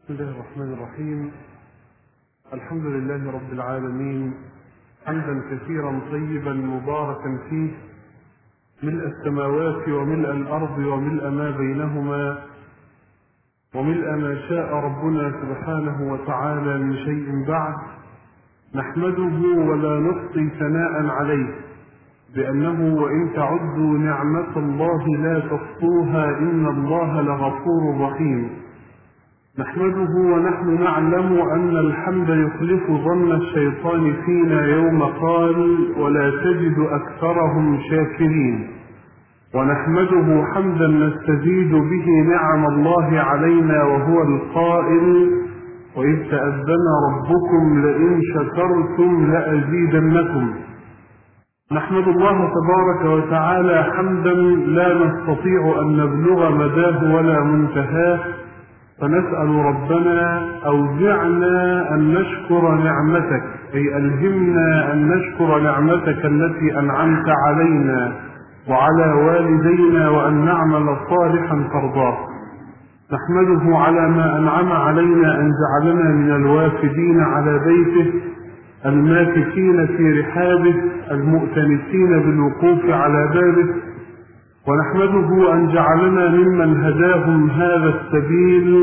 بسم الله الرحمن الرحيم. الحمد لله رب العالمين، حمدا كثيرا طيبا مباركا فيه، ملء السماوات وملء الأرض وملء ما بينهما وملء ما شاء ربنا سبحانه وتعالى من شيء بعد. نحمده ولا نحصي ثناء عليه، بأنه وإن تعدوا نعمة الله لا تحصوها إن الله لغفور رحيم. نحمده ونحن نعلم أن الحمد يخلف ظن الشيطان فينا يوم قال ولا تجد أكثرهم شاكرين. ونحمده حمدا نستزيد به نعم الله علينا وهو القائل وإذ تأذن ربكم لئن شكرتم لأزيدنكم. نحمد الله تبارك وتعالى حمدا لا نستطيع أن نبلغ مداه ولا منتهاه، فنسأل ربنا أوزعنا أن نشكر نعمتك، أي ألهمنا أن نشكر نعمتك التي أنعمت علينا وعلى والدينا وأن نعمل صالحا ترضاه. نحمده على ما أنعم علينا أن جعلنا من الوافدين على بيته، الماكثين في رحابه، المؤتنسين بالوقوف على بابه. ونحمده أن جعلنا ممن هداهم هذا السبيل،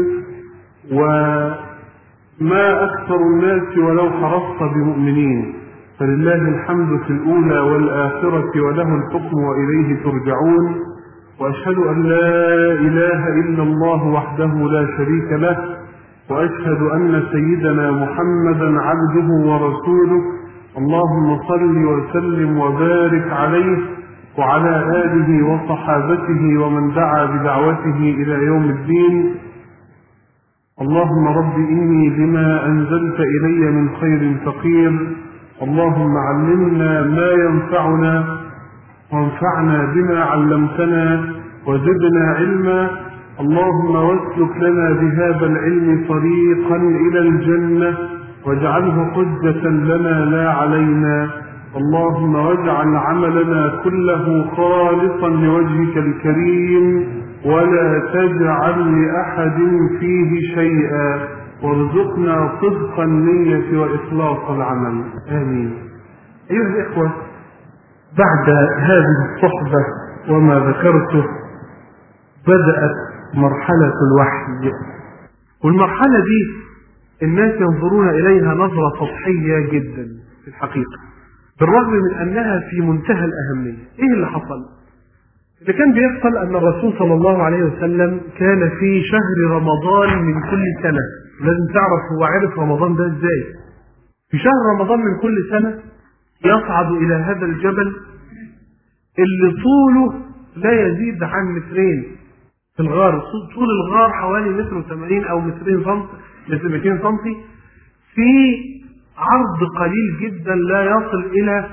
وما أكثر الناس ولو حرصت بمؤمنين، فلله الحمد في الأولى والآخرة وله الحكم وإليه ترجعون. وأشهد أن لا إله إلا الله وحده لا شريك له، وأشهد أن سيدنا محمدا عبده ورسوله. اللهم صل وسلم وبارك عليه وعلى آله وصحابته ومن دعا بدعوته إلى يوم الدين. اللهم رب إني بما أنزلت إلي من خير فقير، اللهم علمنا ما ينفعنا وانفعنا بما علمتنا وزدنا علما. اللهم واسلك لنا بهذا العلم طريقا إلى الجنة واجعله حجة لنا لا علينا. اللهم واجعل عملنا كله خالصا لوجهك الكريم ولا تجعل لأحد فيه شيئا، وارزقنا صدق النية وإخلاص العمل، آمين. أيها الإخوة، بعد هذه الصحبة وما ذكرته بدأت مرحلة الوحي، والمرحلة دي الناس ينظرون إليها نظرة سطحية جدا في الحقيقة، بالرغم من أنها في منتهى الأهمية. إيه اللي حصل؟ اللي كان بيحصل أن الرسول صلى الله عليه وسلم كان في شهر رمضان من كل سنة. لازم تعرف هو عرف رمضان ده إزاي. في شهر رمضان من كل سنة يصعد إلى هذا الجبل اللي طوله لا يزيد عن مترين في الغار. طول الغار حوالي 1.80 أو 200 سنتي، في عرض قليل جدا لا يصل إلى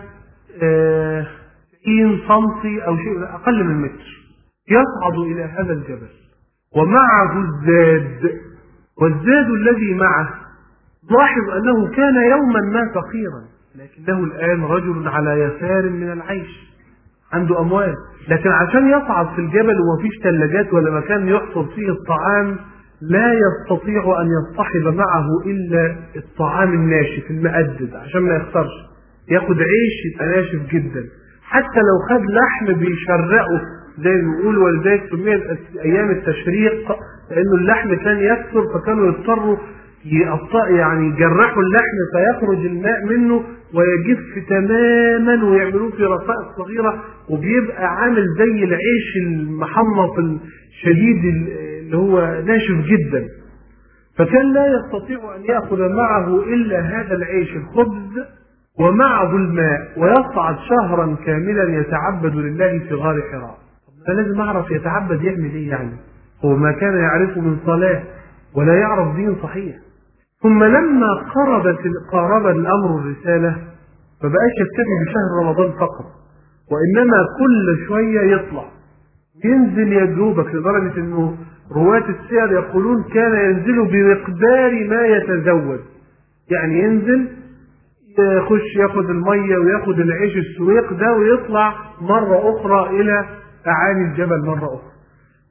90 سنتي أو شيء أقل من متر. يصعد إلى هذا الجبل ومعه الزاد، والزاد الذي معه لاحظ أنه كان يوما ما فقيرا، لكنه الآن رجل على يسار من العيش، عنده أموال، لكن عشان يصعد في الجبل ومفيش ثلاجات ولا مكان يحصل فيه الطعام لا يستطيع أن يصطحب معه إلا الطعام الناشف المأدد عشان ما يخسرش. ياخد عيش يبقى ناشف جدا، حتى لو خد لحم بيشرقه زي ما بيقولوا، ولذلك سميت أيام التشريق لأنه اللحم كان يكثر، فكانوا يضطروا يعني يجرحوا اللحم فيخرج الماء منه ويجف تماما ويعملوه في رصائص صغيرة، وبيبقى عامل زي العيش المحمص الشديد اللي هو ناشف جدا. فكان لا يستطيع أن يأخذ معه إلا هذا العيش الخبز ومعه الماء، ويصعد شهرا كاملا يتعبد لله في غار حراء. فلازم أعرف يتعبد يعمل إيه يعني؟ هو ما كان يعرفه من صلاة ولا يعرف دين صحيح. ثم لما قارب الأمر الرسالة فبقاش يكتفي بشهر رمضان فقط، وإنما كل شوية يطلع ينزل يجوبك، لدرجة أنه رواة السير يقولون كان ينزل بمقدار ما يتزود، يعني ينزل يخش ياخد المية وياخد العيش السويق ده ويطلع مرة أخرى إلى أعالي الجبل مرة أخرى.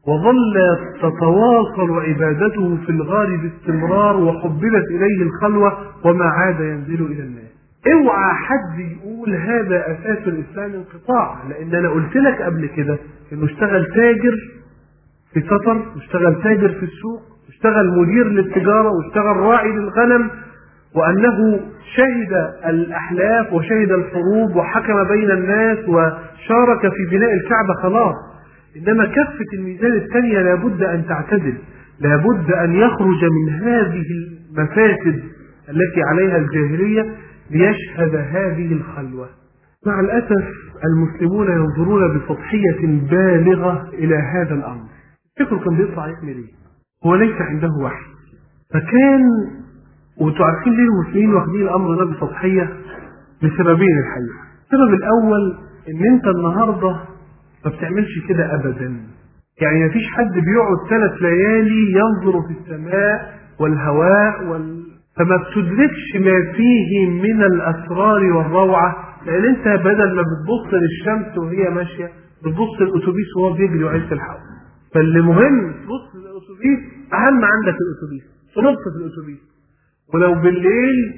وظل تتواصل عبادته في الغار باستمرار، وحببت إليه الخلوة وما عاد ينزل إلى الناس. اوعى حد يقول هذا أساس الإسلام انقطاع، لأن أنا قلت لك قبل كده إنه اشتغل تاجر في قطر، واشتغل تاجر في السوق، واشتغل مدير للتجارة، واشتغل راعي للغنم، وأنه شهد الأحلاف وشهد الحروب وحكم بين الناس وشارك في بناء الكعبة خلاص. إنما كفة الميزان الثانية لابد أن تعتدل، لابد أن يخرج من هذه المفاسد التي عليها الجاهلية ليشهد هذه الخلوة. مع الأسف المسلمون ينظرون بسطحية بالغة إلى هذا الأمر. فكروا كان بيطلع يعمل إيه؟ هو ليس عنده وحي، فكان، وانتوا عارفين ليه المسلمين واخدين الأمر ده بسطحية؟ لسببين الحقيقة. السبب الأول إن أنت النهاردة ما بتعملش كده أبدا. يعني مفيش حد بيقعد 3 ليالي ينظر في السماء والهواء فما بتدركش ما فيه من الأسرار والروعة، لأن أنت بدل ما بتبص للشمس وهي ماشية بتبص للأتوبيس وهو بيجري وعايز تلحقه. فاللي مهم تبص للأتوبيس، أهم عندك الأتوبيس، تنط في الأتوبيس. ولو بالليل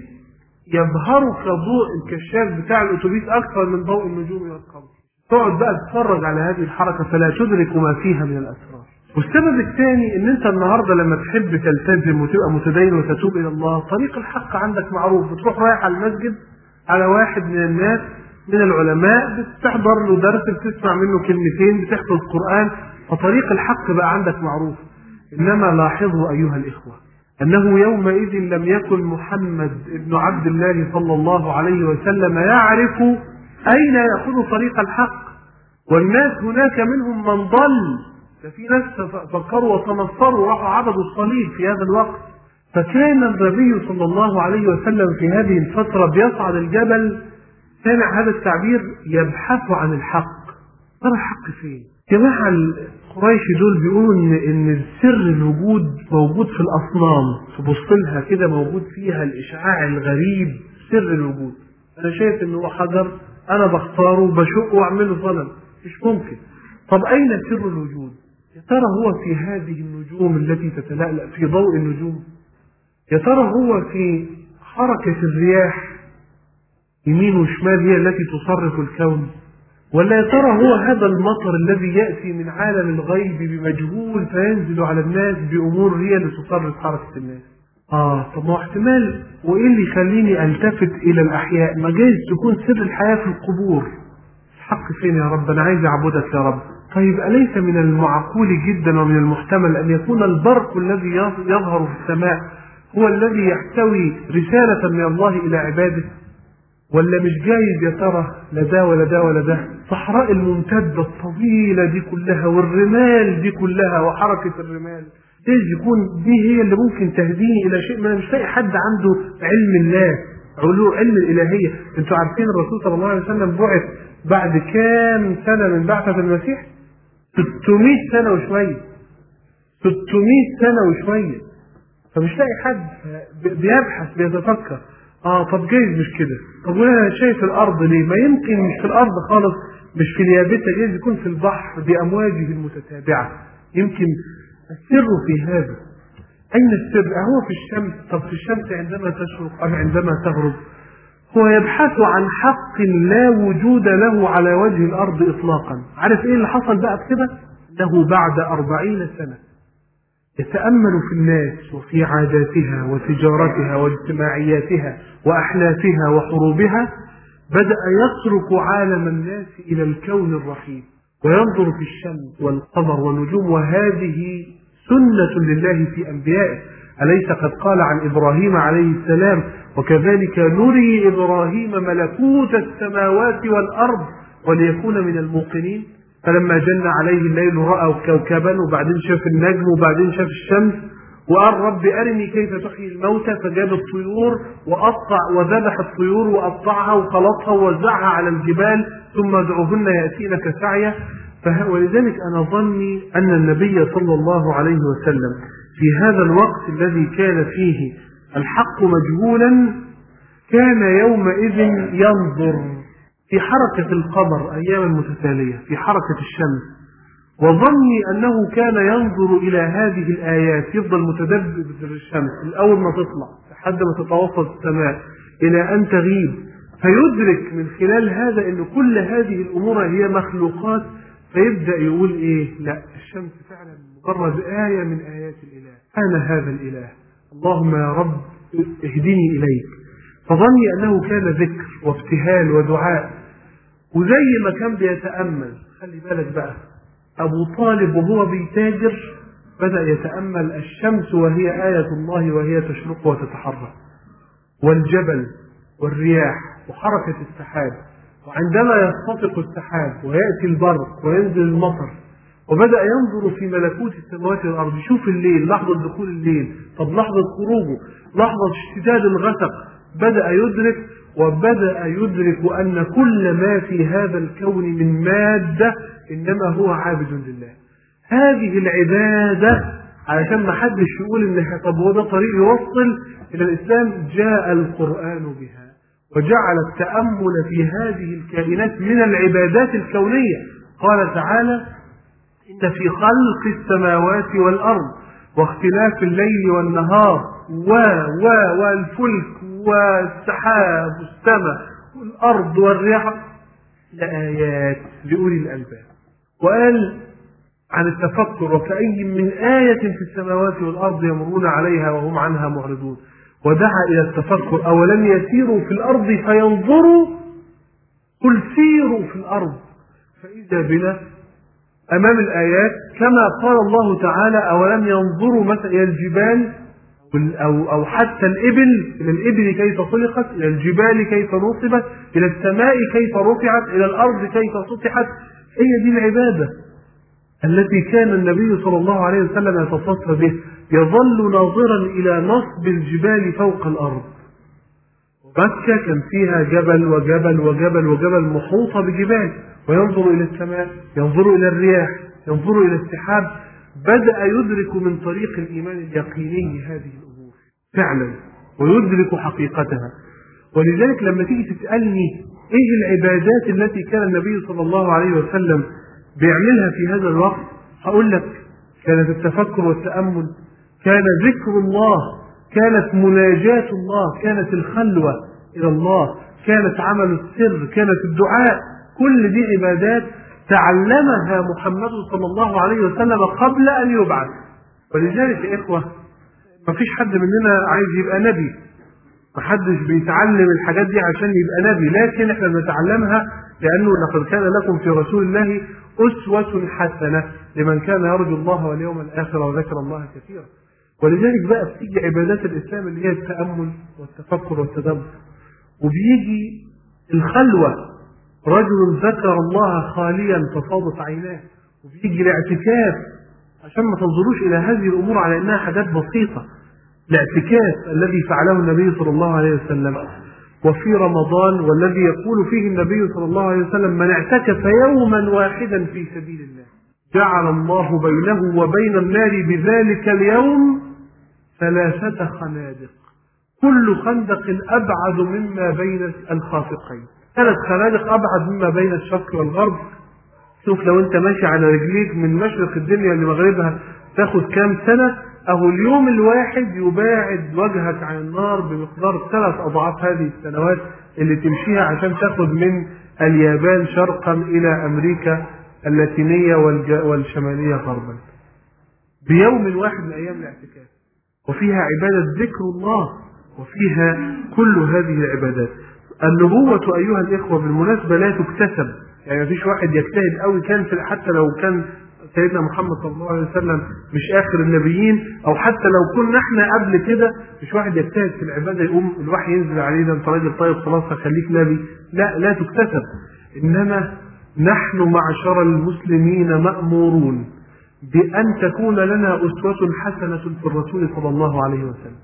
يظهرك ضوء الكشاف بتاع الأتوبيس أكثر من ضوء النجوم والقمر، تقعد بقى تتفرج على هذه الحركة فلا تدرك ما فيها من الأسرار. والسبب الثاني ان انت النهارده لما تحب تلتزم وتبقى متدين وتتوب الى الله، طريق الحق عندك معروف، بتروح رايح على المسجد على واحد من الناس من العلماء، بتحضر له درس، بتسمع منه كلمتين، بتحفظ قرآن، فطريق الحق بقى عندك معروف. انما لاحظوا ايها الاخوة انه يومئذ لم يكن محمد ابن عبد الله صلى الله عليه وسلم يعرف اين يأخذ طريق الحق، والناس هناك منهم من ضل. ففي ناس فكروا وتنصروا وراحوا عبدوا الصليب في هذا الوقت. فكان النبي صلى الله عليه وسلم في هذه الفترة بيصعد الجبل، سامع هذا التعبير، يبحث عن الحق. ترى الحق فين؟ جماعة القريش دول بيقولوا ان سر الوجود موجود في الأصنام، تبص لها كده موجود فيها الإشعاع الغريب، سر الوجود. أنا شايف إنه هو حجر، أنا بختاره بشقه وأعمله صنم، مش ممكن. طب أين سر الوجود؟ يا ترى هو في هذه النجوم التي تتلألأ في ضوء النجوم؟ يا ترى هو في حركة الرياح يمين وشمال هي التي تصرف الكون؟ ولا يا ترى هو هذا المطر الذي يأتي من عالم الغيب بمجهول فينزل على الناس بأمور هي اللي تصرف حركة الناس؟ طب ما احتمال، وإيه اللي يخليني ألتفت إلى الأحياء؟ ما جايز تكون سر الحياة في القبور. الحق فين يا رب؟ أنا عايز أعبدك يا رب. طيب أليس من المعقول جدا ومن المحتمل أن يكون البرق الذي يظهر في السماء هو الذي يحتوي رسالة من الله إلى عباده؟ ولا مش جايز يا ترى لا ده ولا ده ولا ده؟ صحراء الممتدة الطويلة دي كلها والرمال دي كلها وحركة الرمال جايز يكون دي هي اللي ممكن تهديني إلى شيء. ما أنا مش لاقي حد عنده علم الله، علم الإلهية. انتوا عارفين الرسول صلى الله عليه وسلم بعث بعد كام سنة من بعثة المسيح؟ 600 سنة وشوية. 600 سنة وشوية. فمش لاقي حد بيبحث بيتفكر. طب جايز مش كده. طب وانا شايف الارض ليه؟ ما يمكن مش في الارض خالص، مش في اليابسة، جايز يكون في البحر بامواجه المتتابعة. يمكن السر في هذا. اين السر؟ هو في الشمس. طب في الشمس عندما تشرق ام عندما تغرب؟ هو يبحث عن حق لا وجود له على وجه الارض اطلاقا. عارف ايه اللي حصل بقى بكده؟ انه بعد 40 سنة يتأمل في الناس وفي عاداتها وتجارتها واجتماعياتها وأحلافها وحروبها، بدأ يترك عالم الناس إلى الكون الرحيم وينظر في الشمس والقمر والنجوم، وهذه سنة لله في أنبيائه. أليس قد قال عن إبراهيم عليه السلام: وكذلك نري إبراهيم ملكوت السماوات والأرض وليكون من الموقنين؟ فلما جن عليه الليل رأى كوكبا، وبعدين شاف النجم، وبعدين شاف الشمس، وقال: رب أرني كيف تحيي الموتى. فجاب الطيور وقطع وذبح الطيور وقطعها وخلطها ووزعها على الجبال، ثم ادعوهن يأتينك سعيا. ولذلك أنا ظني أن النبي صلى الله عليه وسلم في هذا الوقت الذي كان فيه الحق مجهولا كان يومئذ ينظر في حركة القمر أيام متتالية، في حركة الشمس، وظني أنه كان ينظر إلى هذه الآيات، يفضل متدبر الشمس الأول ما تطلع لحد ما تتوسط السماء إلى أن تغيب، فيدرك من خلال هذا أن كل هذه الأمور هي مخلوقات، فيبدأ يقول إيه؟ لا، الشمس فعلا مجرد آية من آيات الإله، أنا هذا الإله، اللهم يا رب اهدني إليك. فظني أنه كان ذكر وابتهال ودعاء، وزي ما كان بيتأمل، خلي بالك بقى، أبو طالب وهو بيتاجر بدأ يتأمل الشمس وهي آية الله وهي تشرق وتتحرك، والجبل والرياح وحركة السحاب، وعندما يختفق السحاب ويأتي البرق وينزل المطر، وبدأ ينظر في ملكوت السماوات والأرض، يشوف الليل، لحظة دخول الليل، طب لحظة خروجه، لحظة اشتداد الغسق، بدأ يدرك، وبدأ يدرك أن كل ما في هذا الكون من مادة إنما هو عابد لله. هذه العبادة علشان ما حدش يقول إنها طب هو ده طريق يوصل إلى الإسلام، جاء القرآن بها وجعل التأمل في هذه الكائنات من العبادات الكونية. قال تعالى: إن في خلق السماوات والأرض واختلاف الليل والنهار والفلك والسحاب والسماء والأرض والرياح لآيات لأولي الألباب. وقال عن التفكر: وكأي من آية في السماوات والأرض يمرون عليها وهم عنها معرضون. ودعا إلى التفكر: أولم يسيروا في الأرض فينظروا، قل سيروا في الأرض فإذا بنا أمام الآيات، كما قال الله تعالى: أولم ينظروا مثلا إلى الجبال أو حتى الإبل، إلى الإبل كيف خلقت، إلى الجبال كيف نصبت، إلى السماء كيف رفعت، إلى الأرض كيف سطحت. هي دي العبادة التي كان النبي صلى الله عليه وسلم يتصف به، يظل ناظرا إلى نصب الجبال فوق الأرض. مكة كان فيها جبل وجبل وجبل وجبل محوطة بجبال، وينظر إلى السماء، ينظر إلى الرياح، ينظر إلى السحاب. بدأ يدرك من طريق الإيمان اليقيني هذه الأمور فعلا، ويدرك حقيقتها. ولذلك لما تيجي تسألني إيه العبادات التي كان النبي صلى الله عليه وسلم بيعملها في هذا الوقت، هقول لك: كانت التفكر والتأمل، كان ذكر الله، كانت مناجاة الله، كانت الخلوة إلى الله، كانت عمل السر، كانت الدعاء. كل دي عبادات تعلمها محمد صلى الله عليه وسلم قبل أن يبعث. ولذلك يا إخوة، ما فيش حد مننا عايز يبقى نبي، ما حدش بيتعلم الحاجات دي عشان يبقى نبي، لكن احنا بنتعلمها لأنه لقد كان لكم في رسول الله أسوة حسنة لمن كان يرجو الله واليوم الآخر وذكر الله كثيرا. ولذلك بقى بتيجي عبادات الإسلام اللي هي التأمل والتفكر والتدبر، وبيجي الخلوة، رجل ذكر الله خاليا ففاضت عيناه، وبيجي الاعتكاف عشان ما تنظروش إلى هذه الأمور على أنها حاجات بسيطة. الاعتكاف الذي فعله النبي صلى الله عليه وسلم، وفي رمضان والذي يقول فيه النبي صلى الله عليه وسلم: من اعتكف يوما واحدا في سبيل الله جعل الله بينه وبين النار بذلك اليوم 3 خنادق، كل خندق أبعد مما بين الخافقين. 3 خنادق أبعد مما بين الشرق والغرب. شوف لو أنت ماشي على رجليك من مشرق الدنيا لمغربها تاخد كام سنة، أهو اليوم الواحد يباعد وجهك عن النار بمقدار 3 أضعاف هذه السنوات اللي تمشيها عشان تاخد من اليابان شرقا إلى أمريكا اللاتينية والشمالية غربا، بيوم واحد من أيام الاعتكاف. وفيها عبادة ذكر الله، وفيها كل هذه العبادات. النبوة أيها الإخوة بالمناسبة لا تكتسب، يعني مفيش واحد يجتهد قوي كان حتى لو كان سيدنا محمد صلى الله عليه وسلم مش آخر النبيين، أو حتى لو كنا احنا قبل كده، مش واحد يجتهد في العبادة يقوم الوحي ينزل عليه: ده انت راجل طيب خلاص هخليك نبي. لا تكتسب. إنما نحن معشر المسلمين مأمورون بأن تكون لنا أسوة حسنة في الرسول صلى الله عليه وسلم.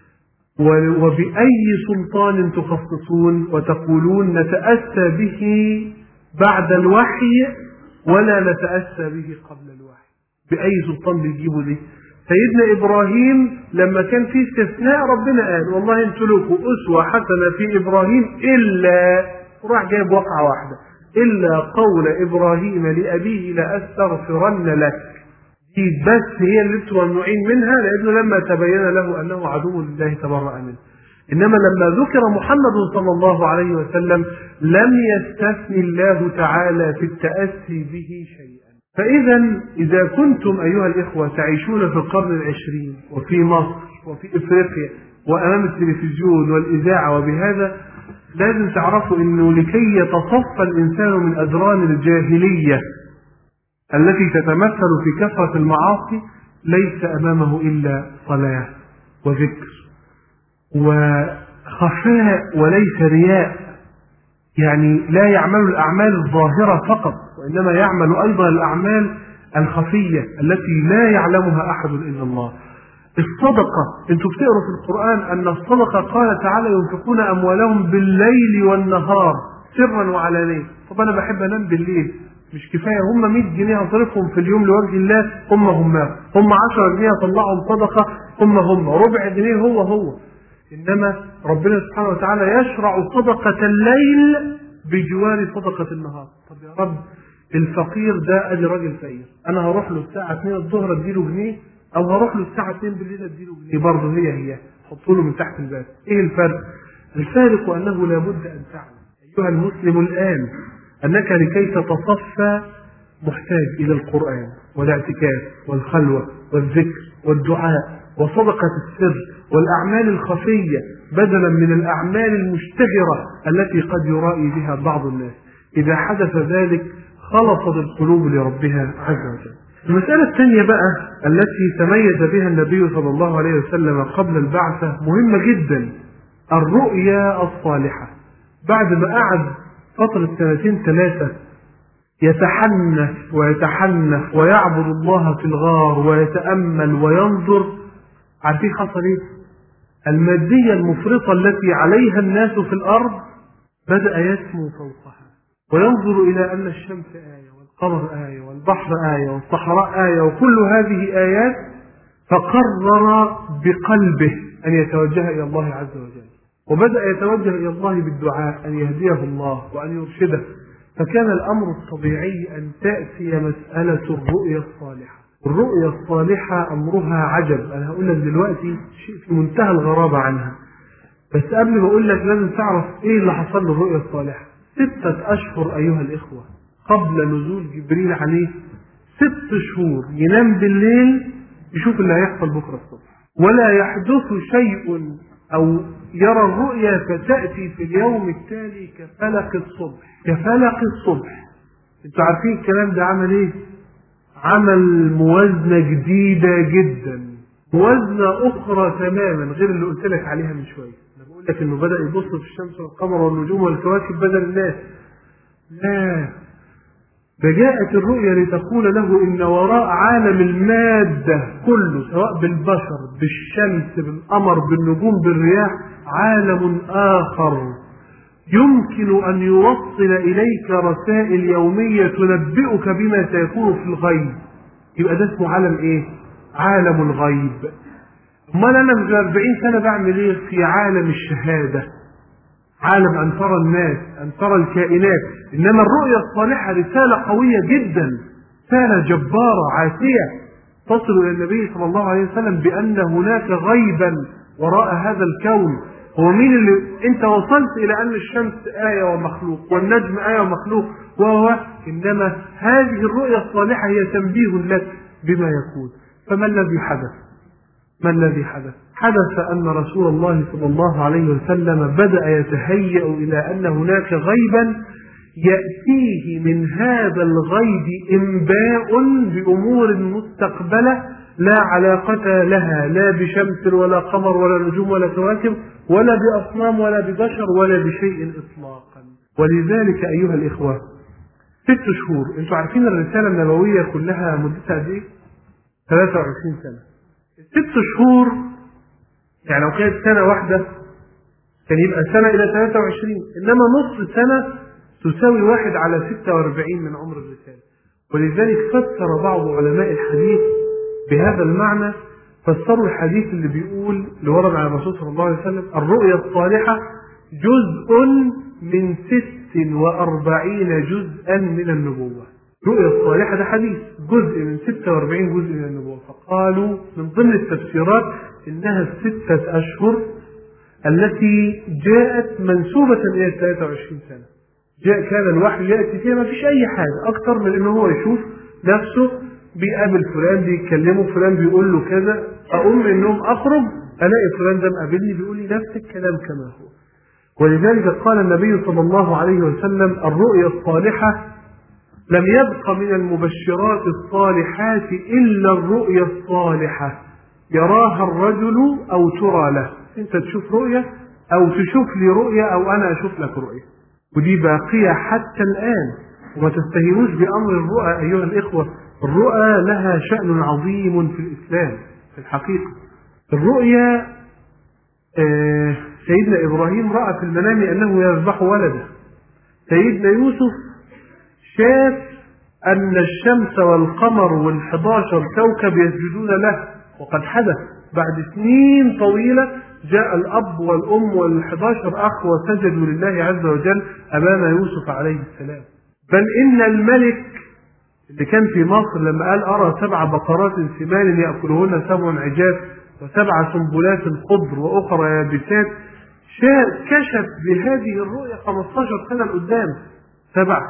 وبأي سلطان تخصصون وتقولون نتأسى به بعد الوحي ولا نتأسى به قبل الوحي؟ بأي سلطان بيجيبوا دي؟ سيدنا إبراهيم لما كان في استثناء ربنا قال: والله انتوا لكم أسوة حسنة في إبراهيم، إلا راح جايب وقعة واحدة: إلا قول إبراهيم لأبيه لأستغفرن لك. دي بس هي اللي انتم ممنوعين منها، لأنه لما تبين له أنه عدو لله تبرأ منه. إنما لما ذكر محمد صلى الله عليه وسلم لم يستثني الله تعالى في التأسي به شيئا. فإذا إذا كنتم أيها الإخوة تعيشون في القرن العشرين وفي مصر وفي إفريقيا وأمام التلفزيون والإذاعة وبهذا، لازم تعرفوا أنه لكي يتصفى الإنسان من أدران الجاهلية التي تتمثل في كثرة المعاصي ليس أمامه إلا صلاة وذكر وخفاء وليس رياء. يعني لا يعمل الأعمال الظاهرة فقط، وإنما يعمل أيضا الأعمال الخفية التي لا يعلمها أحد إلا الله. الصدقة، انتوا بتقروا في القرآن أن الصدقة قال تعالى ينفقون أموالهم بالليل والنهار سرا وعلانية. طب أنا بحب أنام بالليل، مش كفاية هم 100 جنيه هصرفهم في اليوم لوجه الله، هم 10 جنيه هطلعهم صدقة، هم ربع جنيه هو. إنما ربنا سبحانه وتعالى يشرع صدقة الليل بجوار صدقة النهار. طب يا رب الفقير ده أدي راجل فقير، أنا هروح له الساعة 2 الظهر أديله جنيه، أو هروح له الساعة 2 بالليل أديله جنيه، برضه هي حطوا له من تحت الباب. إيه الفرق؟ الفارق أنه لابد أن تعلم أيها المسلم الآن أنك لكي تتصفى محتاج إلى القرآن والاعتكاف والخلوة والذكر والدعاء وصدقة السر والأعمال الخفية بدلا من الأعمال المشتهرة التي قد يرائي بها بعض الناس. إذا حدث ذلك خلصت القلوب لربها عز وجل. المسألة الثانية بقى التي تميز بها النبي صلى الله عليه وسلم قبل البعثة مهمة جدا، الرؤيا الصالحة. بعد ما قعد فترة 2-3 يتحنف ويعبد الله في الغار ويتأمل وينظر، عارفين حصل ايه؟ المادية المفرطة التي عليها الناس في الأرض بدأ يسمو فوقها وينظر إلى أن الشمس آية والقمر آية والبحر آية والصحراء آية وكل هذه آيات، فقرر بقلبه أن يتوجه إلى الله عز وجل، وبدأ يتوجه إلى الله بالدعاء أن يهديه الله وأن يرشده. فكان الأمر الطبيعي أن تأتي مسألة الرؤيا الصالحة. الرؤيا الصالحة أمرها عجب. أنا هقول لك دلوقتي شيء في منتهى الغرابة عنها، بس قبل ما أقول لك لازم تعرف إيه اللي حصل للرؤيا الصالحة. 6 أشهر أيها الإخوة قبل نزول جبريل عليه، 6 شهور ينام بالليل يشوف اللي هيحصل بكرة الصبح، ولا يحدث شيء أو يرى الرؤيا فتأتي في اليوم التالي كفلق الصبح. انتوا عارفين الكلام ده عمل ايه؟ عمل موازنة جديدة جدا، موازنة أخرى تماما غير اللي قلت لك عليها من شوية. أنا بقول لك إنه بدأ يبص في الشمس والقمر والنجوم والكواكب بدل الناس. لا، فجاءت الرؤيا لتقول له إن وراء عالم المادة كله، سواء بالبشر بالشمس بالقمر بالنجوم بالرياح، عالم آخر يمكن أن يوصل إليك رسائل يومية تنبئك بما سيكون في الغيب. يبقى ده اسمه عالم إيه؟ عالم الغيب. أمال أنا من 40 سنة بعمل إيه في عالم الشهادة؟ عالم أن ترى الناس، أن ترى الكائنات. إنما الرؤيا الصالحة رسالة قوية جدا، رسالة جبارة عاتية تصل إلى النبي صلى الله عليه وسلم بأن هناك غيبا وراء هذا الكون. هو مين اللي انت وصلت الى ان الشمس آية ومخلوق والنجم آية ومخلوق انما هذه الرؤيا الصالحة هي تنبيه لك بما يكون. فما الذي حدث؟ حدث ان رسول الله صلى الله عليه وسلم بدأ يتهيأ الى ان هناك غيبا يأتيه من هذا الغيب انباء بامور مستقبلة لا علاقة لها لا بشمس ولا قمر ولا نجوم ولا كواكب ولا بأصنام ولا ببشر ولا بشيء إطلاقا. ولذلك أيها الإخوة 6 شهور، انتوا عارفين الرسالة النبوية كلها مدتها قد ايه؟ 23 سنة. 6 شهور يعني لو كانت سنة واحدة كان يبقى سنة إلى 23، إنما نصف سنة تساوي 1/46 من عمر الرسالة. ولذلك فسر بعض علماء الحديث بهذا المعنى، فسروا الحديث اللي بيقول اللي ورد عن الرسول صلى الله عليه وسلم: الرؤيا الصالحة جزء من 6 46 جزءا من النبوة. الرؤيا الصالحة ده حديث جزء من 46 جزء من النبوة. فقالوا من ضمن التفسيرات إنها 6 أشهر التي جاءت منسوبة إلى 23 سنة. كان الوحي يأتي فيها ما فيش أي حاجة أكتر من إنه هو يشوف نفسه بيقابل فلان، بيتكلموا فلان بيقول له كذا، أقوم من النوم أخرج ألاقي فلان ده مقابلني بيقول لي نفس الكلام كما هو. ولذلك قال النبي صلى الله عليه وسلم: الرؤيا الصالحة لم يبق من المبشرات الصالحات إلا الرؤيا الصالحة يراها الرجل أو ترى له. أنت تشوف رؤيا أو تشوف لي رؤيا أو أنا أشوف لك رؤيا، ودي باقية حتى الآن. وما تستهينوش بأمر الرؤى أيها الإخوة، الرؤى لها شأن عظيم في الإسلام. في الحقيقة الرؤيا سيدنا إبراهيم رأى في المنام أنه يذبح ولده. سيدنا يوسف شاف أن الشمس والقمر وال11 كوكب يسجدون له، وقد حدث بعد سنين طويلة. جاء الأب والأم وال11 أخ وسجدوا لله عز وجل أمام يوسف عليه السلام. بل إن الملك اللي كان في مصر لما قال: أرى 7 بقرات سمان يأكلهن 7 عجاف و7 سنبلات خضر وأخرى يابسات، كشف بهذه الرؤيا 15 سنة لقدام. 7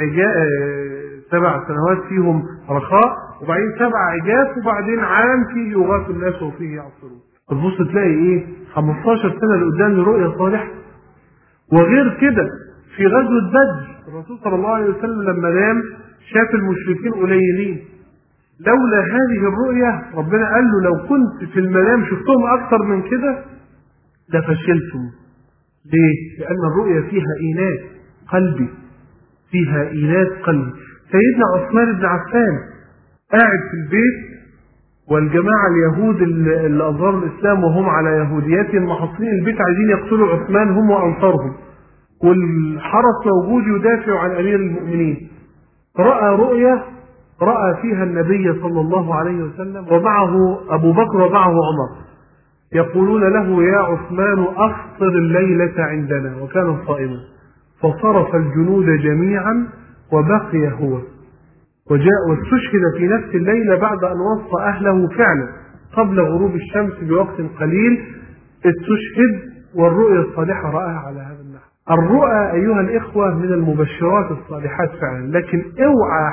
سنوات فيهم رخاء، وبعدين 7 عجاف، وبعدين عام فيه يغاث الناس وفيه يعصرون. تبص تلاقي ايه 15 سنة لقدام لرؤيا صالحة. وغير كده في غزوة بدر الرسول صلى الله عليه وسلم لما نام شاف المشركين قليلين. لولا هذه الرؤيا ربنا قال له: لو كنت في المنام شفتهم أكثر من كده لفشلتم. ليه؟ لأن الرؤيا فيها إيناس قلبي، فيها إيناس قلبي. سيدنا عثمان بن عفان قاعد في البيت، والجماعة اليهود اللي أظهروا الإسلام وهم على يهودياتهم محاصرين البيت عايزين يقتلوا عثمان هم وأنصارهم، والحرس موجود يدافع عن أمير المؤمنين. رأى رؤيا رأى فيها النبي صلى الله عليه وسلم ومعه أبو بكر ومعه عمر يقولون له: يا عثمان أفطر الليلة عندنا، وكان صائما. فصرف الجنود جميعا وبقي هو، وجاء واستشهد في نفس الليلة بعد أن وصى أهله فعلا قبل غروب الشمس بوقت قليل. استشهد والرؤيا الصالحة رأها على هذا النحو. الرؤى أيها الإخوة من المبشرات الصالحات فعلا، لكن اوعى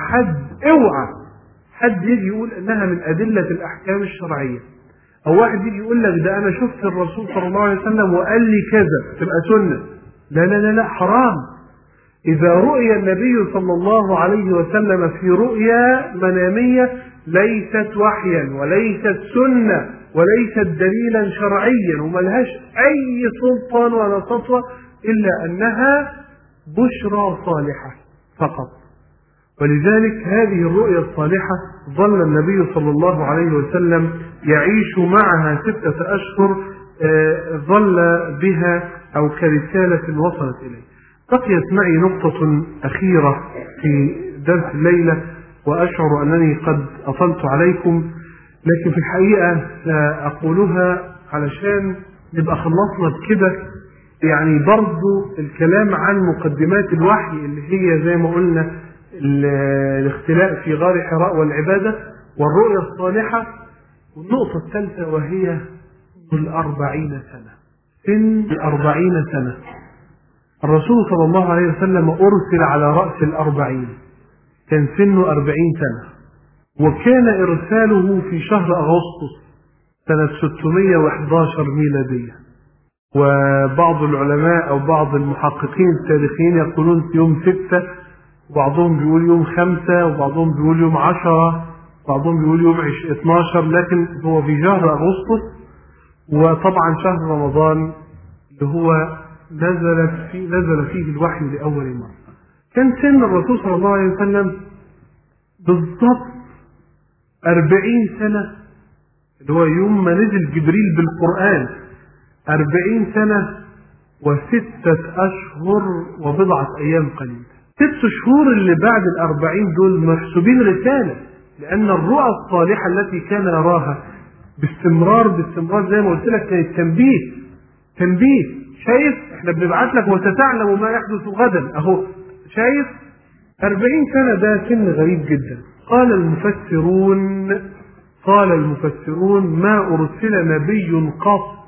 حد يجي يقول أنها من أدلة الأحكام الشرعية، أو واحد يجي يقول لك: ده أنا شفت الرسول صلى الله عليه وسلم وقال لي كذا تبقى سنة. لا لا لا لا، حرام. إذا رؤي النبي صلى الله عليه وسلم في رؤيا منامية ليست وحيا وليست سنة وليست دليلا شرعيا وملهاش أي سلطان ولا سطوة، إلا أنها بشرى صالحة فقط. ولذلك هذه الرؤيا الصالحة ظل النبي صلى الله عليه وسلم يعيش معها 6 أشهر، ظل بها أو كرسالة وصلت إليه. بقيت معي نقطة أخيرة في درس الليلة، وأشعر أنني قد أطلت عليكم، لكن في الحقيقة سأقولها علشان نبقى خلصنا بكده. يعني برضو الكلام عن مقدمات الوحي اللي هي زي ما قلنا الاختلاء في غار حراء والعبادة والرؤيا الصالحة. والنقطة الثالثة وهي 40 سنة. سن 40 سنة الرسول صلى الله عليه وسلم أرسل على رأس 40، كان سنه 40 سنة، وكان إرساله في شهر أغسطس سنة 611 ميلادية. وبعض العلماء أو بعض المحققين التاريخيين يقولون في يوم 6، وبعضهم بيقول يوم 5، وبعضهم بيقول يوم 10، وبعضهم بيقول يوم 12، لكن هو في شهر أغسطس. وطبعا شهر رمضان اللي هو نزل فيه الوحي لأول مرة. كان سن الرسول صلى الله عليه وسلم بالضبط 40 سنة، اللي هو يوم ما نزل جبريل بالقرآن 40 سنة و6 أشهر وبضعة أيام قليلة. 6 شهور اللي بعد 40 دول محسوبين رسالة، لأن الرؤى الصالحة التي كان يراها باستمرار زي ما قلت لك كانت تنبيه. شايف احنا بنبعت لك وستعلم ما يحدث غدا اهو، شايف 40 سنة ده سن غريب جدا. قال المفسرون ما أرسل نبي قط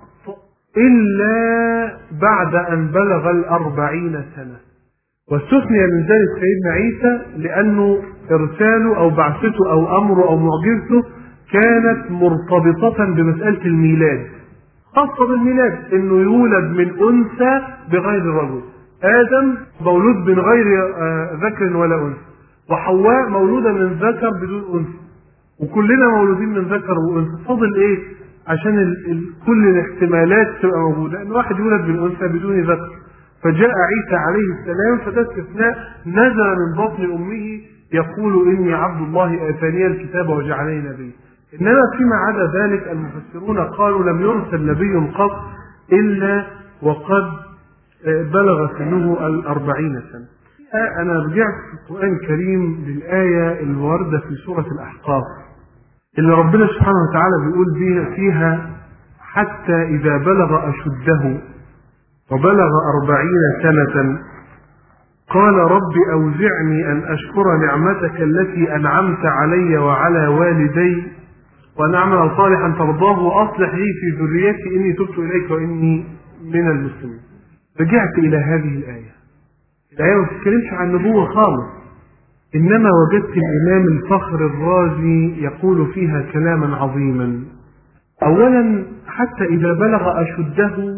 إلا بعد أن بلغ 40 سنة، واستثني من ذلك سيدنا عيسى لأنه إرساله أو بعثته أو أمره أو معجزته كانت مرتبطة بمسألة الميلاد، خاصة بالميلاد إنه يولد من أنثى بغير رجل. آدم مولود من غير ذكر ولا أنثى، وحواء مولودة من ذكر بدون أنثى، وكلنا مولودين من ذكر وأنثى. فاضل إيه عشان كل الاحتمالات تبقى موجودة؟ إن واحد يولد من أنثى بدون ذكر، فجاء عيسى عليه السلام فده استثناء نزل من بطن أمه يقول إني عبد الله آتاني الكتاب وجعلني نبيا. إنما فيما عدا ذلك المفسرون قالوا لم يرسل نبي قط إلا وقد بلغ سنه 40 سنة. أنا رجعت في القرآن الكريم للآية الواردة في سورة الأحقاف اللي ربنا سبحانه وتعالى بيقول فيها حتى إذا بلغ أشده وبلغ 40 سنة قال رب أوزعني أن أشكر نعمتك التي أنعمت علي وعلى والدي وأن أعمل صالحا ترضاه وأصلح لي في ذريتي إني تبت إليك وإني من المسلمين. رجعت إلى هذه الآية ما بتتكلمش عن نبوة خالص، إنما وجدت الإمام الفخر الرازي يقول فيها كلاما عظيما. أولا حتى إذا بلغ أشده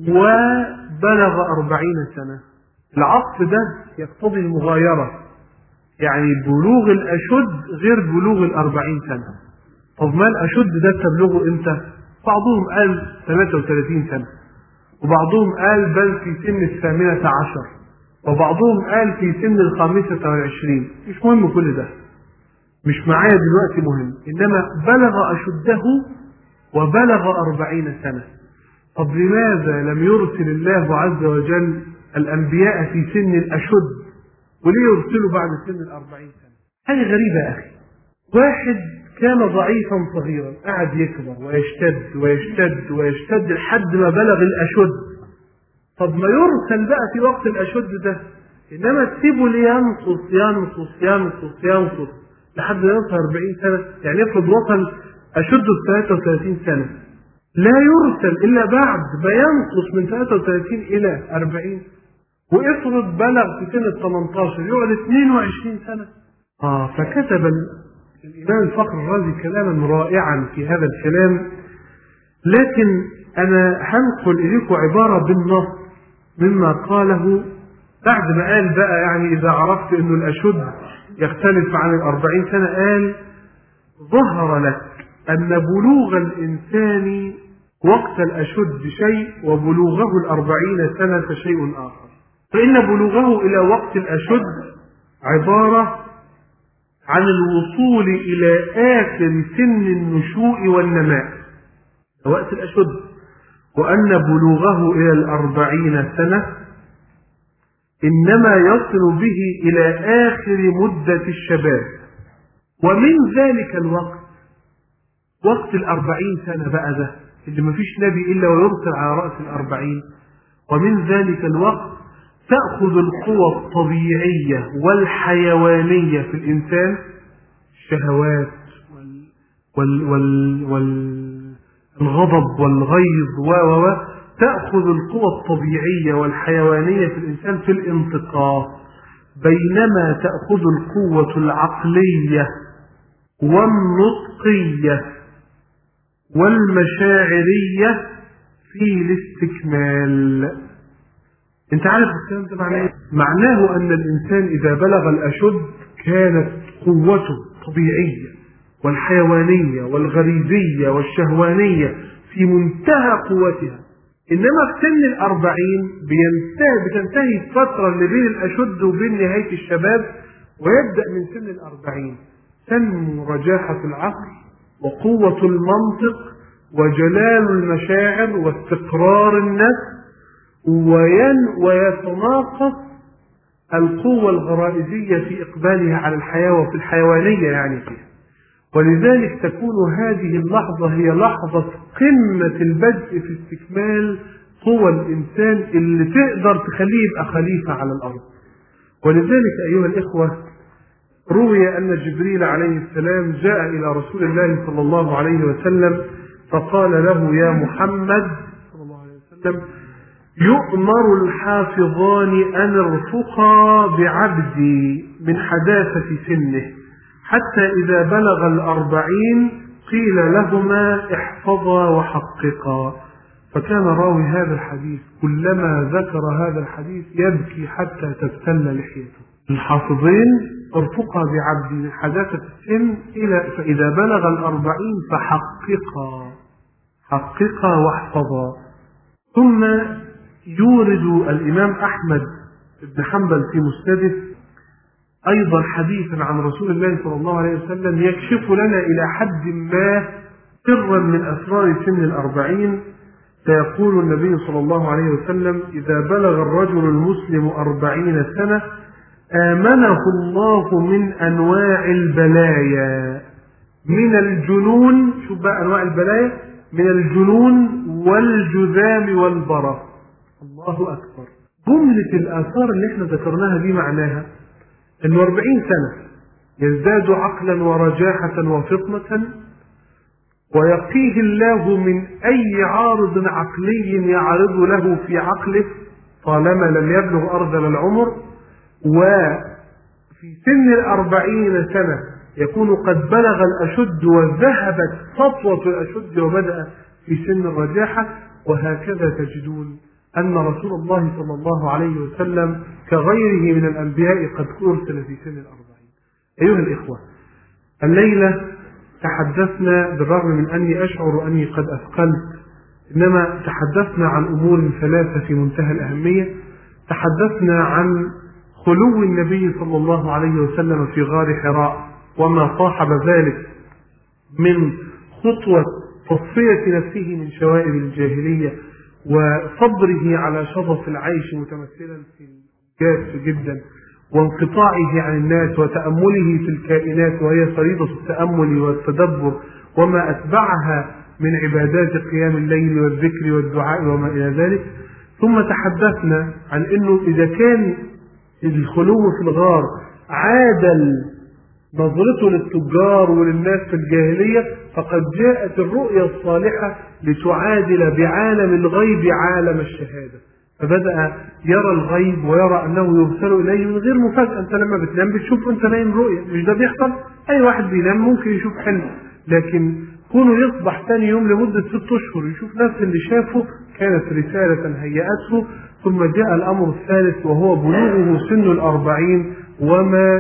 وبلغ 40 سنة، العطف ده يقتضي المغايرة، يعني بلوغ الأشد غير بلوغ 40 سنة. طب ما الأشد ده تبلغه إمتى؟ بعضهم قال 33 سنة، وبعضهم قال بل في سن 18، وبعضهم قال في سن 25. مش مهم كل ده، مش معايا دلوقتي مهم، إنما بلغ أشده وبلغ 40 سنة. طب لماذا لم يرسل الله عز وجل الأنبياء في سن الأشد وليه يرسلوا بعد سن 40 سنة؟ حاجة غريبة يا أخي. واحد كان ضعيفا صغيرا قعد يكبر ويشتد ويشتد ويشتد لحد ما بلغ الأشد. طب ما يرسل بقى في وقت الأشد ده، إنما تسيبه لينقص ينقص ينقص ينقص لحد ما يوصل 40 سنة. يعني يفرض وصل أشده 33 سنة، لا يرسل إلا بعد ما ينقص من 33 إلى 40. وافرض بلغ في سنة 18 يقعد 22 سنة. فكتب الإمام الفخر الرازي كلاما رائعا في هذا الكلام، لكن أنا هنقل إليكم عبارة بالنص مما قاله بعد ما قال بقى يعني إذا عرفت أن الأشد يختلف عن 40 سنة، قال ظهر لك أن بلوغ الإنسان وقت الأشد شيء وبلوغه 40 سنة شيء آخر، فإن بلوغه إلى وقت الأشد عبارة عن الوصول إلى آخر سن النشوء والنماء وقت الأشد، وأن بلوغه إلى 40 سنة إنما يصل به إلى آخر مدة الشباب. ومن ذلك الوقت وقت 40 سنة بقى ده اللي مفيش نبي إلا ويرسل على رأس 40، ومن ذلك الوقت تأخذ القوى الطبيعية والحيوانية في الإنسان، الشهوات والغضب والغيظ تأخذ القوى الطبيعية والحيوانية في الإنسان في الانتقاء، بينما تأخذ القوة العقلية والنطقية والمشاعرية في الاستكمال. انت عارف الكلام ده معناه ايه؟ معناه ان الانسان اذا بلغ الاشد كانت قوته الطبيعية والحيوانية والغريزية والشهوانية في منتهى قوتها، انما في سن 40 بتنتهي الفترة اللي بين الاشد وبين نهاية الشباب، ويبدأ من سن 40 تنمو رجاحة العقل وقوة المنطق وجلال المشاعر واستقرار النفس، ويتناقص القوة الغرائزية في إقبالها على الحياة وفي الحيوانية يعني فيها. ولذلك تكون هذه اللحظة هي لحظة قمة البدء في استكمال قوى الإنسان اللي تقدر تخليه يبقى خليفة على الأرض. ولذلك أيها الإخوة روي أن جبريل عليه السلام جاء إلى رسول الله صلى الله عليه وسلم فقال له: يا محمد صلى الله عليه وسلم، يؤمر الحافظان أن ارفقا بعبدي من حداثة سنه حتى إذا بلغ 40 قيل لهما احفظا وحققا. فكان راوي هذا الحديث كلما ذكر هذا الحديث يبكي حتى تبتل لحيته. الحافظين ارفقا بعبدي من حداثة السن فإذا بلغ 40 حققا واحفظا. ثم يورد الإمام أحمد بن حنبل في مسنده أيضا حديثا عن رسول الله صلى الله عليه وسلم يكشف لنا إلى حد ما سرا من أسرار سن 40. فيقول النبي صلى الله عليه وسلم: إذا بلغ الرجل المسلم 40 سنة آمنه الله من أنواع البلايا، من الجنون، شوف بقى أنواع البلايا، من الجنون والجذام والبرص. الله أكبر. جملة الآثار اللي احنا ذكرناها دي معناها أنه 40 سنة يزداد عقلا ورجاحة وفطنة، ويقيه الله من أي عارض عقلي يعرض له في عقله طالما لم يبلغ أرذل العمر. وفي سن 40 سنة يكون قد بلغ الأشد وذهبت سطوة الأشد وبدأ في سن الرجاحة. وهكذا تجدون أن رسول الله صلى الله عليه وسلم كغيره من الأنبياء قد أرسل في سن 40. أيها الإخوة، الليلة تحدثنا بالرغم من أني أشعر أني قد أثقلت، إنما تحدثنا عن أمور 3 في منتهى الأهمية. تحدثنا عن خلو النبي صلى الله عليه وسلم في غار حراء وما صاحب ذلك من خطوة تصفية نفسه من شوائب الجاهلية وصبره على شظف العيش متمثلا في الجاف جدا وانقطاعه عن الناس وتأمله في الكائنات وهي فريضة التأمل والتدبر وما أتبعها من عبادات قيام الليل والذكر والدعاء وما إلى ذلك. ثم تحدثنا عن أنه إذا كان الخلو في الغار عادل نظرته للتجار وللناس في الجاهلية، فقد جاءت الرؤيا الصالحة لتعادل بعالم الغيب عالم الشهادة، فبدأ يرى الغيب ويرى أنه يرسل إليه من غير مفاجأة. أنت لما بتنام بتشوف أنت نايم رؤيا، مش ده بيحصل؟ أي واحد بينام ممكن يشوف حلم، لكن كونه يصبح ثاني يوم لمدة 6 أشهر يشوف نفس اللي شافه كانت رسالة هيئته. ثم جاء الأمر الثالث وهو بلوغه سن 40 وما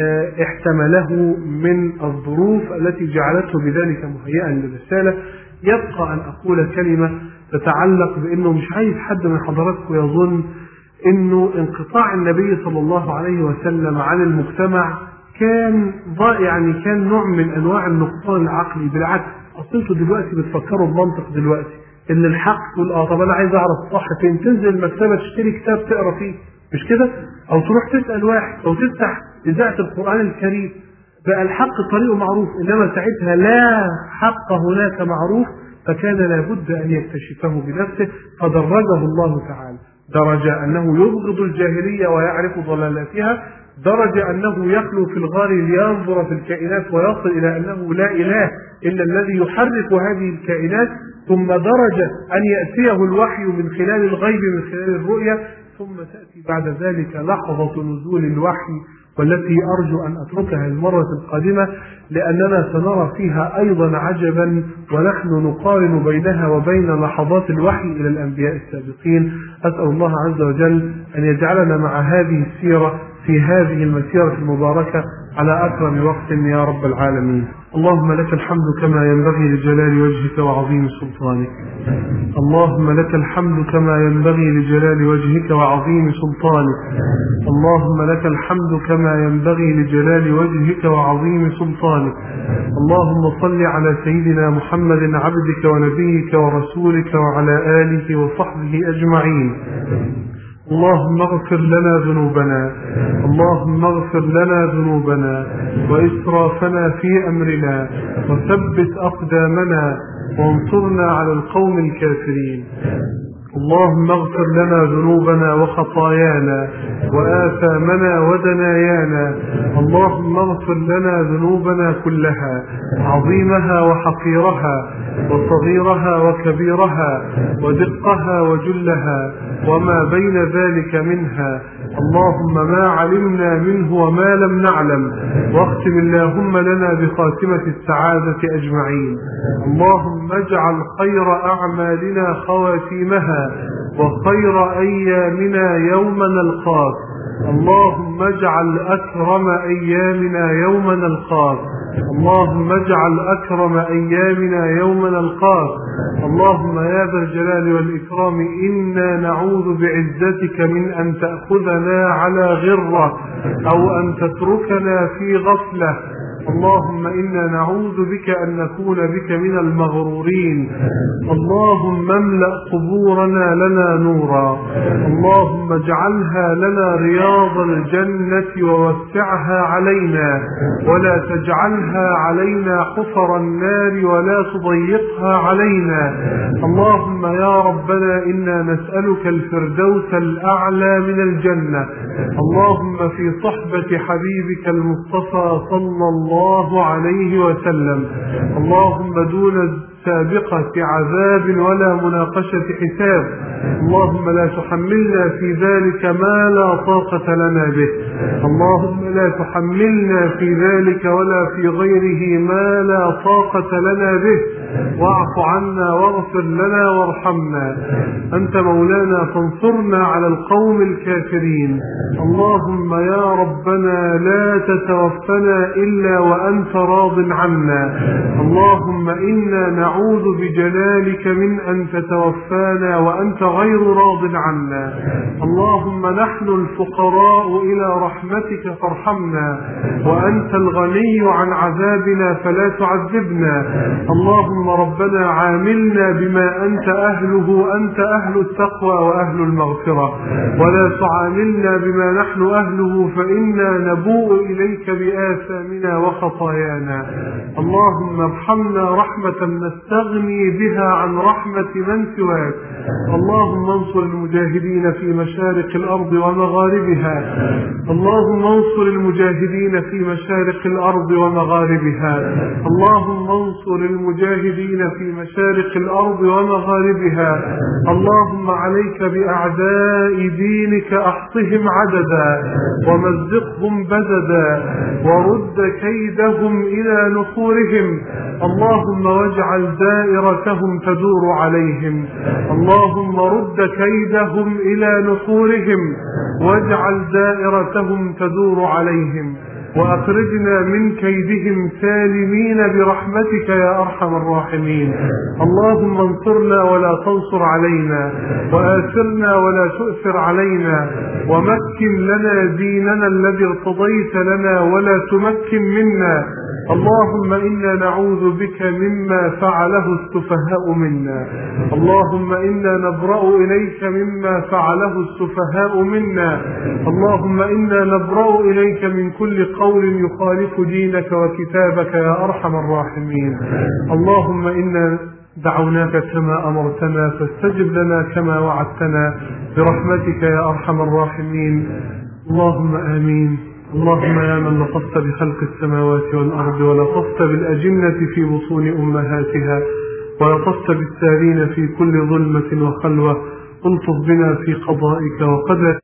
احتمله من الظروف التي جعلته بذلك مهيئا للرسالة. يبقى أن أقول كلمة تتعلق بأنه مش عايز حد من حضراتكم يظن أنه انقطاع النبي صلى الله عليه وسلم عن المجتمع كان نوع من أنواع النقصان العقلي. بالعكس، أصل انتوا دلوقتي بتفكروا بمنطق دلوقتي ان الحق تقول طب انا عايز اعرف صح فين، تنزل المكتبه تشتري كتاب تقرا فيه، مش كده؟ او تروح تسال واحد او تفتح اذاعه القران الكريم، بقى الحق طريقه معروف. انما ساعتها لا حق هناك معروف، فكان لابد ان يكتشفه بنفسه، فدرجه الله تعالى درجه انه يبغض الجاهليه ويعرف ضلالاتها، درجة أنه يخلو في الغار لينظر في الكائنات ويصل إلى أنه لا إله إلا الذي يحرك هذه الكائنات، ثم درجة أن يأتيه الوحي من خلال الغيب من خلال الرؤية، ثم تأتي بعد ذلك لحظة نزول الوحي والتي أرجو أن أتركها المرة القادمة لأننا سنرى فيها أيضا عجبا ونحن نقارن بينها وبين لحظات الوحي إلى الأنبياء السابقين. أسأل الله عز وجل أن يجعلنا مع هذه السيرة في هذه المسيرة المباركة على أكرم وقت يا رب العالمين. اللهم لك الحمد كما ينبغي لجلال وجهك وعظيم سلطانك. اللهم لك الحمد كما ينبغي لجلال وجهك وعظيم سلطانك. اللهم لك الحمد كما ينبغي لجلال وجهك وعظيم سلطانك. اللهم صل على سيدنا محمد عبدك ونبيك ورسولك وعلى آله وصحبه أجمعين. اللهم اغفر لنا ذنوبنا، اللهم اغفر لنا ذنوبنا وإسرافنا في أمرنا وثبت أقدامنا وانصرنا على القوم الكافرين. اللهم اغفر لنا ذنوبنا وخطايانا وآثامنا ودنايانا. اللهم اغفر لنا ذنوبنا كلها، عظيمها وحقيرها وصغيرها وكبيرها ودقها وجلها وما بين ذلك منها. اللهم ما علمنا منه وما لم نعلم، واختم اللهم لنا بخاتمة السعادة أجمعين. اللهم اجعل خير أعمالنا خواتيمها وخير أيامنا يوم نلقاك. اللهم اجعل أكرم أيامنا يوم نلقاك. اللهم اجعل أكرم أيامنا يوم نلقاك. اللهم يا ذا الجلال والإكرام إنا نعوذ بعزتك من أن تأخذنا على غرة أو أن تتركنا في غفلة. اللهم إنا نعوذ بك أن نكون بك من المغرورين. اللهم املأ قبورنا لنا نورا. اللهم اجعلها لنا رياض الجنة ووسعها علينا، ولا تجعلها علينا حفر النار ولا تضيقها علينا. اللهم يا ربنا إنا نسألك الفردوس الأعلى من الجنة. اللهم في صحبة حبيبك المصطفى صلى الله عليه وسلم. اللهم دون سابقة عذاب ولا مناقشة حساب. اللهم لا تحملنا في ذلك ما لا طاقة لنا به. اللهم لا تحملنا في ذلك ولا في غيره ما لا طاقة لنا به. واعف عنا واغفر لنا وارحمنا. أنت مولانا فانصرنا على القوم الكافرين. اللهم يا ربنا لا تتوفنا إلا وأنت راض عنا. اللهم إنا نعوذ بجلالك من أن تتوفانا وأنت غير راض عنا. اللهم نحن الفقراء إلى رحمتك فارحمنا، وأنت الغني عن عذابنا فلا تعذبنا. اللهم ربنا عاملنا بما أنت أهله، أنت أهل التقوى وأهل المغفرة، ولا تعاملنا بما نحن أهله فإنا نبوء إليك بآثامنا وخطايانا. اللهم ارحمنا رحمة نستغني بها عن رحمة من سواك. اللهم انصر المجاهدين في مشارق الأرض ومغاربها. اللهم انصر المجاهدين في مشارق الأرض ومغاربها. اللهم انصر المجاهدين في مشارق الأرض ومغاربها. اللهم عليك بأعداء دينك، أحصهم عددا ومزقهم بددا ورد كيدهم إلى نحورهم. اللهم واجعل دائرتهم تدور عليهم. اللهم رد كيدهم إلى نحورهم واجعل دائرتهم تدور عليهم، وأخرجنا من كيدهم سالمين برحمتك يا أرحم الراحمين. اللهم انصرنا ولا تنصر علينا، وآثرنا ولا تؤثر علينا، ومكن لنا ديننا الذي ارتضيت لنا ولا تمكن منا. اللهم إنا نعوذ بك مما فعله السفهاء منا. اللهم إنا نبرأ إليك مما فعله السفهاء منا. اللهم إنا نبرأ إليك من كل قول يخالف دينك وكتابك يا أرحم الراحمين. اللهم إنا دعوناك كما أمرتنا فاستجب لنا كما وعدتنا برحمتك يا أرحم الراحمين. اللهم آمين. اللهم يا من لطفت بخلق السماوات والأرض ولطفت بالأجنة في بطون أمهاتها ولطفت بالسارين في كل ظلمة وخلوة، الطف بنا في قضائك وقدرك